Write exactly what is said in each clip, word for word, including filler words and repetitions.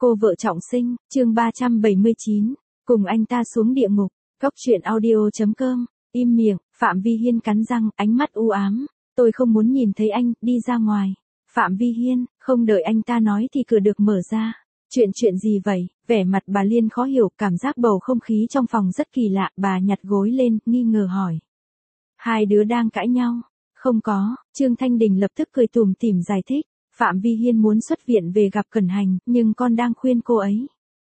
Cô vợ trọng sinh, chương ba trăm bảy mươi chín, cùng anh ta xuống địa ngục, Cốc truyện audio.com, im miệng, Phạm Vi Hiên cắn răng, ánh mắt u ám, tôi không muốn nhìn thấy anh, đi ra ngoài. Phạm Vi Hiên, không đợi anh ta nói thì cửa được mở ra. Chuyện chuyện gì vậy? Vẻ mặt bà Liên khó hiểu, cảm giác bầu không khí trong phòng rất kỳ lạ, bà nhặt gối lên, nghi ngờ hỏi. Hai đứa đang cãi nhau. Không có, Trương Thanh Đình lập tức cười tủm tỉm giải thích. Phạm Vi Hiên muốn xuất viện về gặp Cẩn Hành, nhưng con đang khuyên cô ấy.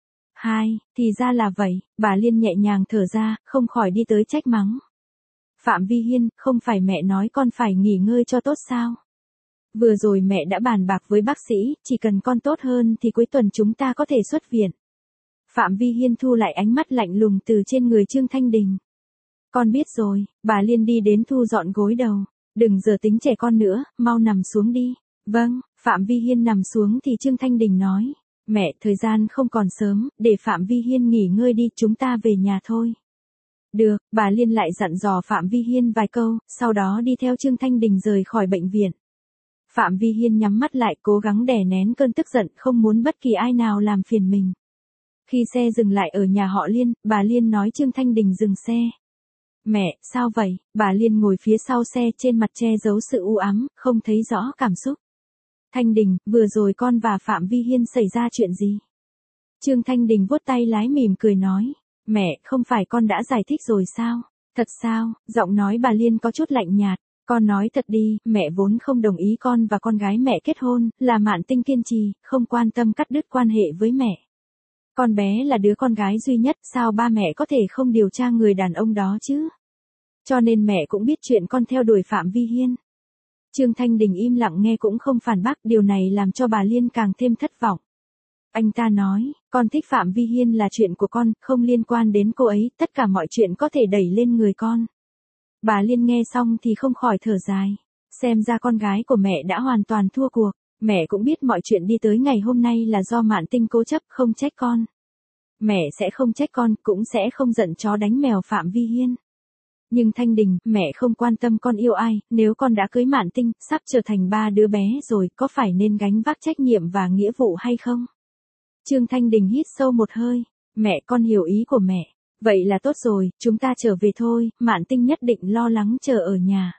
Hai, thì ra là vậy, bà Liên nhẹ nhàng thở ra, không khỏi đi tới trách mắng. Phạm Vi Hiên, không phải mẹ nói con phải nghỉ ngơi cho tốt sao? Vừa rồi mẹ đã bàn bạc với bác sĩ, chỉ cần con tốt hơn thì cuối tuần chúng ta có thể xuất viện. Phạm Vi Hiên thu lại ánh mắt lạnh lùng từ trên người Trương Thanh Đình. Con biết rồi, bà Liên đi đến thu dọn gối đầu. Đừng giờ tính trẻ con nữa, mau nằm xuống đi. Vâng, Phạm Vi Hiên nằm xuống thì Trương Thanh Đình nói. Mẹ, thời gian không còn sớm, để Phạm Vi Hiên nghỉ ngơi đi, chúng ta về nhà thôi. Được, bà Liên lại dặn dò Phạm Vi Hiên vài câu, sau đó đi theo Trương Thanh Đình rời khỏi bệnh viện. Phạm Vi Hiên nhắm mắt lại, cố gắng đè nén cơn tức giận, không muốn bất kỳ ai nào làm phiền mình. Khi xe dừng lại ở nhà họ Liên, bà Liên nói Trương Thanh Đình dừng xe. Mẹ, sao vậy? Bà Liên ngồi phía sau xe, trên mặt che giấu sự u ám, không thấy rõ cảm xúc. Thanh Đình, vừa rồi con và Phạm Vi Hiên xảy ra chuyện gì? Trương Thanh Đình vuốt tay lái mỉm cười nói. Mẹ, không phải con đã giải thích rồi sao? Thật sao? Giọng nói bà Liên có chút lạnh nhạt. Con nói thật đi, mẹ vốn không đồng ý con và con gái mẹ kết hôn, là Mạn Tinh kiên trì, không quan tâm cắt đứt quan hệ với mẹ. Con bé là đứa con gái duy nhất, sao ba mẹ có thể không điều tra người đàn ông đó chứ? Cho nên mẹ cũng biết chuyện con theo đuổi Phạm Vi Hiên. Trương Thanh Đình im lặng nghe cũng không phản bác, điều này làm cho bà Liên càng thêm thất vọng. Anh ta nói, con thích Phạm Vi Hiên là chuyện của con, không liên quan đến cô ấy, tất cả mọi chuyện có thể đẩy lên người con. Bà Liên nghe xong thì không khỏi thở dài. Xem ra con gái của mẹ đã hoàn toàn thua cuộc. Mẹ cũng biết mọi chuyện đi tới ngày hôm nay là do Mạn Tinh cố chấp, không trách con. Mẹ sẽ không trách con, cũng sẽ không giận chó đánh mèo Phạm Vi Hiên. Nhưng Thanh Đình, mẹ không quan tâm con yêu ai, nếu con đã cưới Mạn Tinh, sắp trở thành ba đứa bé rồi, có phải nên gánh vác trách nhiệm và nghĩa vụ hay không? Trương Thanh Đình hít sâu một hơi. Mẹ, con hiểu ý của mẹ. Vậy là tốt rồi, chúng ta trở về thôi, Mạn Tinh nhất định lo lắng chờ ở nhà.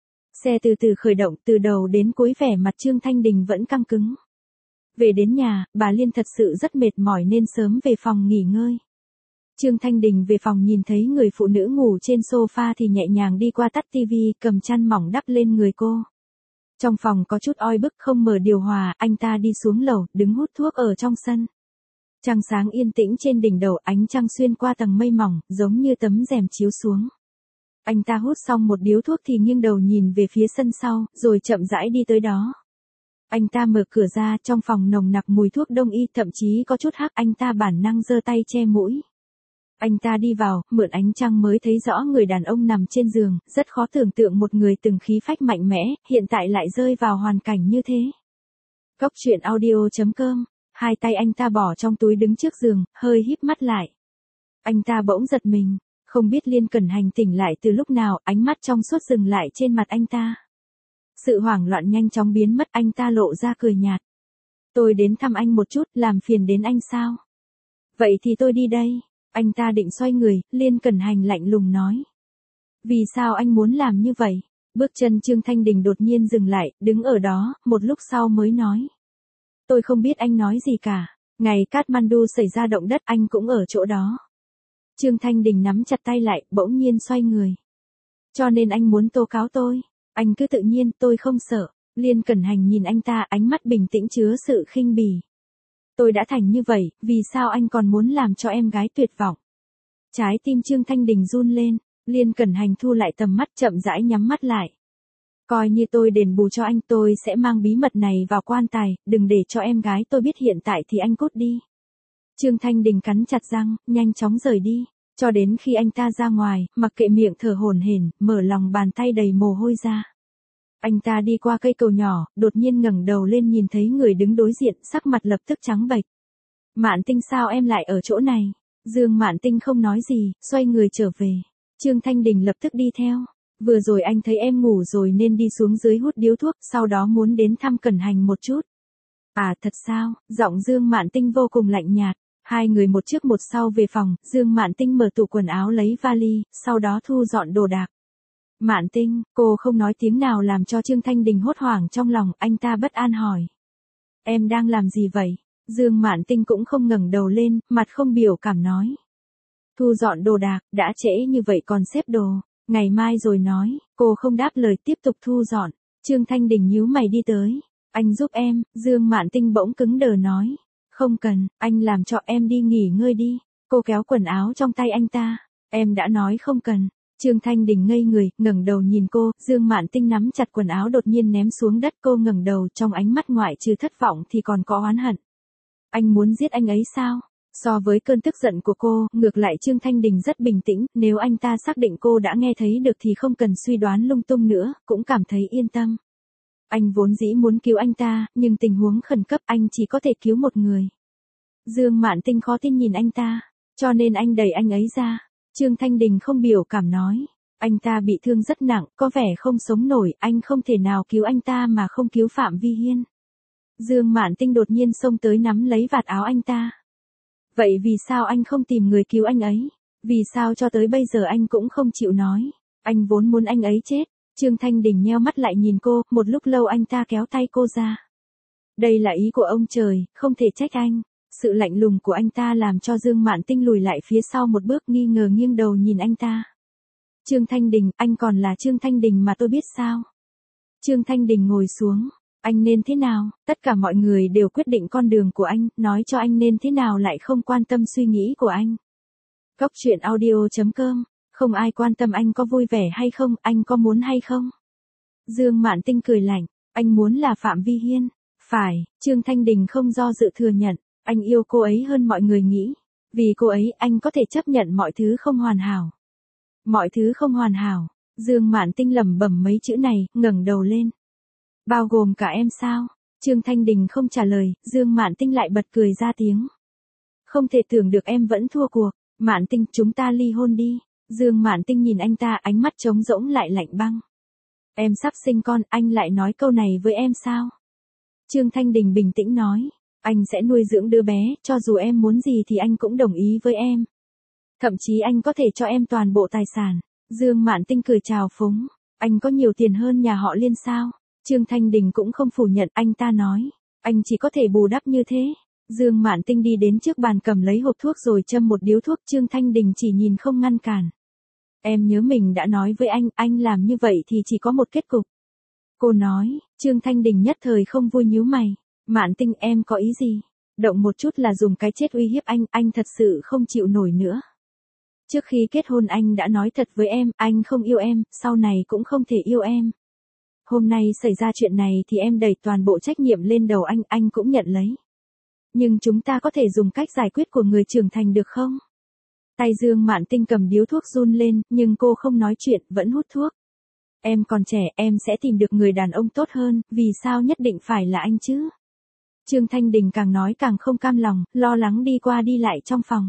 Xe từ từ khởi động, từ đầu đến cuối vẻ mặt Trương Thanh Đình vẫn căng cứng. Về đến nhà, bà Liên thật sự rất mệt mỏi nên sớm về phòng nghỉ ngơi. Trương Thanh Đình về phòng nhìn thấy người phụ nữ ngủ trên sofa thì nhẹ nhàng đi qua tắt tivi, cầm chăn mỏng đắp lên người cô. Trong phòng có chút oi bức, không mở điều hòa, anh ta đi xuống lầu, đứng hút thuốc ở trong sân. Trăng sáng yên tĩnh trên đỉnh đầu, ánh trăng xuyên qua tầng mây mỏng, giống như tấm rèm chiếu xuống. Anh ta hút xong một điếu thuốc thì nghiêng đầu nhìn về phía sân sau, rồi chậm rãi đi tới đó. Anh ta mở cửa ra, trong phòng nồng nặc mùi thuốc đông y, thậm chí có chút hắc, anh ta bản năng giơ tay che mũi. Anh ta đi vào, mượn ánh trăng mới thấy rõ người đàn ông nằm trên giường, rất khó tưởng tượng một người từng khí phách mạnh mẽ, hiện tại lại rơi vào hoàn cảnh như thế. Cốc truyện audio.com. Hai tay anh ta bỏ trong túi đứng trước giường, hơi híp mắt lại. Anh ta bỗng giật mình, không biết Liên Cẩn Hành tỉnh lại từ lúc nào, ánh mắt trong suốt dừng lại trên mặt anh ta. Sự hoảng loạn nhanh chóng biến mất, anh ta lộ ra cười nhạt. Tôi đến thăm anh một chút, làm phiền đến anh sao? Vậy thì tôi đi đây. Anh ta định xoay người, Liên Cẩn Hành lạnh lùng nói. Vì sao anh muốn làm như vậy? Bước chân Trương Thanh Đình đột nhiên dừng lại, đứng ở đó, một lúc sau mới nói. Tôi không biết anh nói gì cả. Ngày Kathmandu xảy ra động đất anh cũng ở chỗ đó. Trương Thanh Đình nắm chặt tay lại, bỗng nhiên xoay người. Cho nên anh muốn tố cáo tôi. Anh cứ tự nhiên, tôi không sợ. Liên Cẩn Hành nhìn anh ta, ánh mắt bình tĩnh chứa sự khinh bỉ. Tôi đã thành như vậy, vì sao anh còn muốn làm cho em gái tuyệt vọng? Trái tim Trương Thanh Đình run lên, Liên Cẩn Hành thu lại tầm mắt, chậm rãi nhắm mắt lại. Coi như tôi đền bù cho anh, tôi sẽ mang bí mật này vào quan tài, đừng để cho em gái tôi biết, hiện tại thì anh cút đi. Trương Thanh Đình cắn chặt răng, nhanh chóng rời đi, cho đến khi anh ta ra ngoài, mặc kệ miệng thở hổn hển, mở lòng bàn tay đầy mồ hôi ra. Anh ta đi qua cây cầu nhỏ, đột nhiên ngẩng đầu lên nhìn thấy người đứng đối diện, sắc mặt lập tức trắng bệch. Mạn Tinh, sao em lại ở chỗ này? Dương Mạn Tinh không nói gì, xoay người trở về. Trương Thanh Đình lập tức đi theo. Vừa rồi anh thấy em ngủ rồi nên đi xuống dưới hút điếu thuốc, sau đó muốn đến thăm Cẩn Hành một chút. À thật sao, giọng Dương Mạn Tinh vô cùng lạnh nhạt. Hai người một trước một sau về phòng, Dương Mạn Tinh mở tủ quần áo lấy vali, sau đó thu dọn đồ đạc. Mạn Tinh, cô không nói tiếng nào làm cho Trương Thanh Đình hốt hoảng trong lòng, anh ta bất an hỏi. Em đang làm gì vậy? Dương Mạn Tinh cũng không ngẩng đầu lên, mặt không biểu cảm nói. Thu dọn đồ đạc, đã trễ như vậy còn xếp đồ, ngày mai rồi nói, cô không đáp lời tiếp tục thu dọn. Trương Thanh Đình nhíu mày đi tới. Anh giúp em, Dương Mạn Tinh bỗng cứng đờ nói. Không cần, anh làm cho em đi nghỉ ngơi đi. Cô kéo quần áo trong tay anh ta. Em đã nói không cần. Trương Thanh Đình ngây người, ngẩng đầu nhìn cô, Dương Mạn Tinh nắm chặt quần áo đột nhiên ném xuống đất, cô ngẩng đầu, trong ánh mắt ngoại trừ thất vọng thì còn có oán hận. Anh muốn giết anh ấy sao? So với cơn tức giận của cô, ngược lại Trương Thanh Đình rất bình tĩnh, nếu anh ta xác định cô đã nghe thấy được thì không cần suy đoán lung tung nữa, cũng cảm thấy yên tâm. Anh vốn dĩ muốn cứu anh ta, nhưng tình huống khẩn cấp anh chỉ có thể cứu một người. Dương Mạn Tinh khó tin nhìn anh ta, cho nên anh đẩy anh ấy ra. Trương Thanh Đình không biểu cảm nói, anh ta bị thương rất nặng, có vẻ không sống nổi, anh không thể nào cứu anh ta mà không cứu Phạm Vi Hiên. Dương Mạn Tinh đột nhiên xông tới nắm lấy vạt áo anh ta. Vậy vì sao anh không tìm người cứu anh ấy? Vì sao cho tới bây giờ anh cũng không chịu nói? Anh vốn muốn anh ấy chết. Trương Thanh Đình nheo mắt lại nhìn cô, một lúc lâu anh ta kéo tay cô ra. Đây là ý của ông trời, không thể trách anh. Sự lạnh lùng của anh ta làm cho Dương Mạn Tinh lùi lại phía sau một bước, nghi ngờ nghiêng đầu nhìn anh ta. Trương Thanh Đình, anh còn là Trương Thanh Đình mà tôi biết sao? Trương Thanh Đình ngồi xuống. Anh nên thế nào? Tất cả mọi người đều quyết định con đường của anh, nói cho anh nên thế nào lại không quan tâm suy nghĩ của anh. Cốc truyện audio chấm com, không ai quan tâm anh có vui vẻ hay không, anh có muốn hay không? Dương Mạn Tinh cười lạnh, anh muốn là Phạm Vi Hiên. Phải, Trương Thanh Đình không do dự thừa nhận, anh yêu cô ấy hơn mọi người nghĩ. Vì cô ấy, anh có thể chấp nhận mọi thứ không hoàn hảo. Mọi thứ không hoàn hảo. Dương Mạn Tinh lẩm bẩm mấy chữ này, ngẩng đầu lên. Bao gồm cả em sao? Trương Thanh Đình không trả lời, Dương Mạn Tinh lại bật cười ra tiếng. Không thể tưởng được em vẫn thua cuộc. Mạn Tinh, chúng ta ly hôn đi. Dương Mạn Tinh nhìn anh ta, ánh mắt trống rỗng lại lạnh băng. Em sắp sinh con, anh lại nói câu này với em sao? Trương Thanh Đình bình tĩnh nói. Anh sẽ nuôi dưỡng đứa bé, cho dù em muốn gì thì anh cũng đồng ý với em. Thậm chí anh có thể cho em toàn bộ tài sản. Dương Mạn Tinh cười chào phúng. Anh có nhiều tiền hơn nhà họ Liên sao? Trương Thanh Đình cũng không phủ nhận, anh ta nói. Anh chỉ có thể bù đắp như thế. Dương Mạn Tinh đi đến trước bàn cầm lấy hộp thuốc rồi châm một điếu thuốc, Trương Thanh Đình chỉ nhìn không ngăn cản. Em nhớ mình đã nói với anh, anh làm như vậy thì chỉ có một kết cục. Cô nói, Trương Thanh Đình nhất thời không vui nhíu mày. Mạn Tinh, em có ý gì? Động một chút là dùng cái chết uy hiếp anh, anh thật sự không chịu nổi nữa. Trước khi kết hôn anh đã nói thật với em, anh không yêu em, sau này cũng không thể yêu em. Hôm nay xảy ra chuyện này thì em đẩy toàn bộ trách nhiệm lên đầu anh, anh cũng nhận lấy. Nhưng chúng ta có thể dùng cách giải quyết của người trưởng thành được không? Tay Dương Mạn Tinh cầm điếu thuốc run lên, nhưng cô không nói chuyện, vẫn hút thuốc. Em còn trẻ, em sẽ tìm được người đàn ông tốt hơn, vì sao nhất định phải là anh chứ? Trương Thanh Đình càng nói càng không cam lòng, lo lắng đi qua đi lại trong phòng.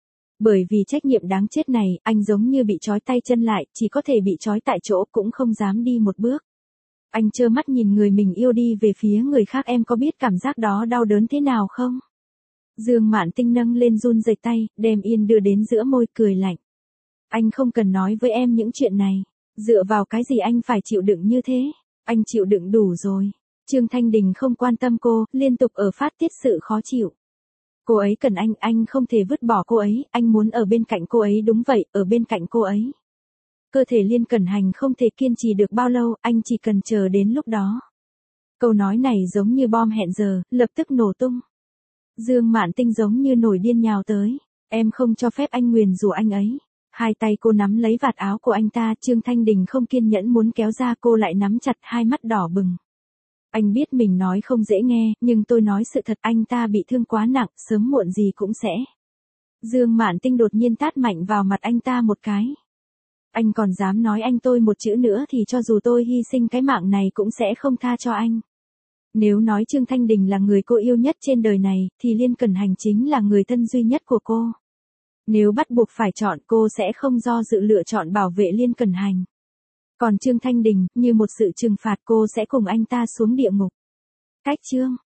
Bởi vì trách nhiệm đáng chết này, anh giống như bị trói tay chân lại, chỉ có thể bị trói tại chỗ, cũng không dám đi một bước. Anh trơ mắt nhìn người mình yêu đi về phía người khác, em có biết cảm giác đó đau đớn thế nào không? Dương Mạn Tinh nâng lên run rẩy tay, đem yên đưa đến giữa môi, cười lạnh. Anh không cần nói với em những chuyện này. Dựa vào cái gì anh phải chịu đựng như thế? Anh chịu đựng đủ rồi. Trương Thanh Đình không quan tâm cô, liên tục ở phát tiết sự khó chịu. Cô ấy cần anh, anh không thể vứt bỏ cô ấy, anh muốn ở bên cạnh cô ấy, đúng vậy, ở bên cạnh cô ấy. Cơ thể Liên Cẩn Hành không thể kiên trì được bao lâu, anh chỉ cần chờ đến lúc đó. Câu nói này giống như bom hẹn giờ, lập tức nổ tung. Dương Mạn Tinh giống như nổi điên nhào tới. Em không cho phép anh nguyền rủa anh ấy. Hai tay cô nắm lấy vạt áo của anh ta, Trương Thanh Đình không kiên nhẫn muốn kéo ra, cô lại nắm chặt, hai mắt đỏ bừng. Anh biết mình nói không dễ nghe, nhưng tôi nói sự thật, anh ta bị thương quá nặng, sớm muộn gì cũng sẽ. Dương Mạn Tinh đột nhiên tát mạnh vào mặt anh ta một cái. Anh còn dám nói anh tôi một chữ nữa thì cho dù tôi hy sinh cái mạng này cũng sẽ không tha cho anh. Nếu nói Trương Thanh Đình là người cô yêu nhất trên đời này, thì Liên Cẩn Hành chính là người thân duy nhất của cô. Nếu bắt buộc phải chọn, cô sẽ không do dự lựa chọn bảo vệ Liên Cẩn Hành. Còn Trương Thanh Đình, như một sự trừng phạt, cô sẽ cùng anh ta xuống địa ngục. Cách chương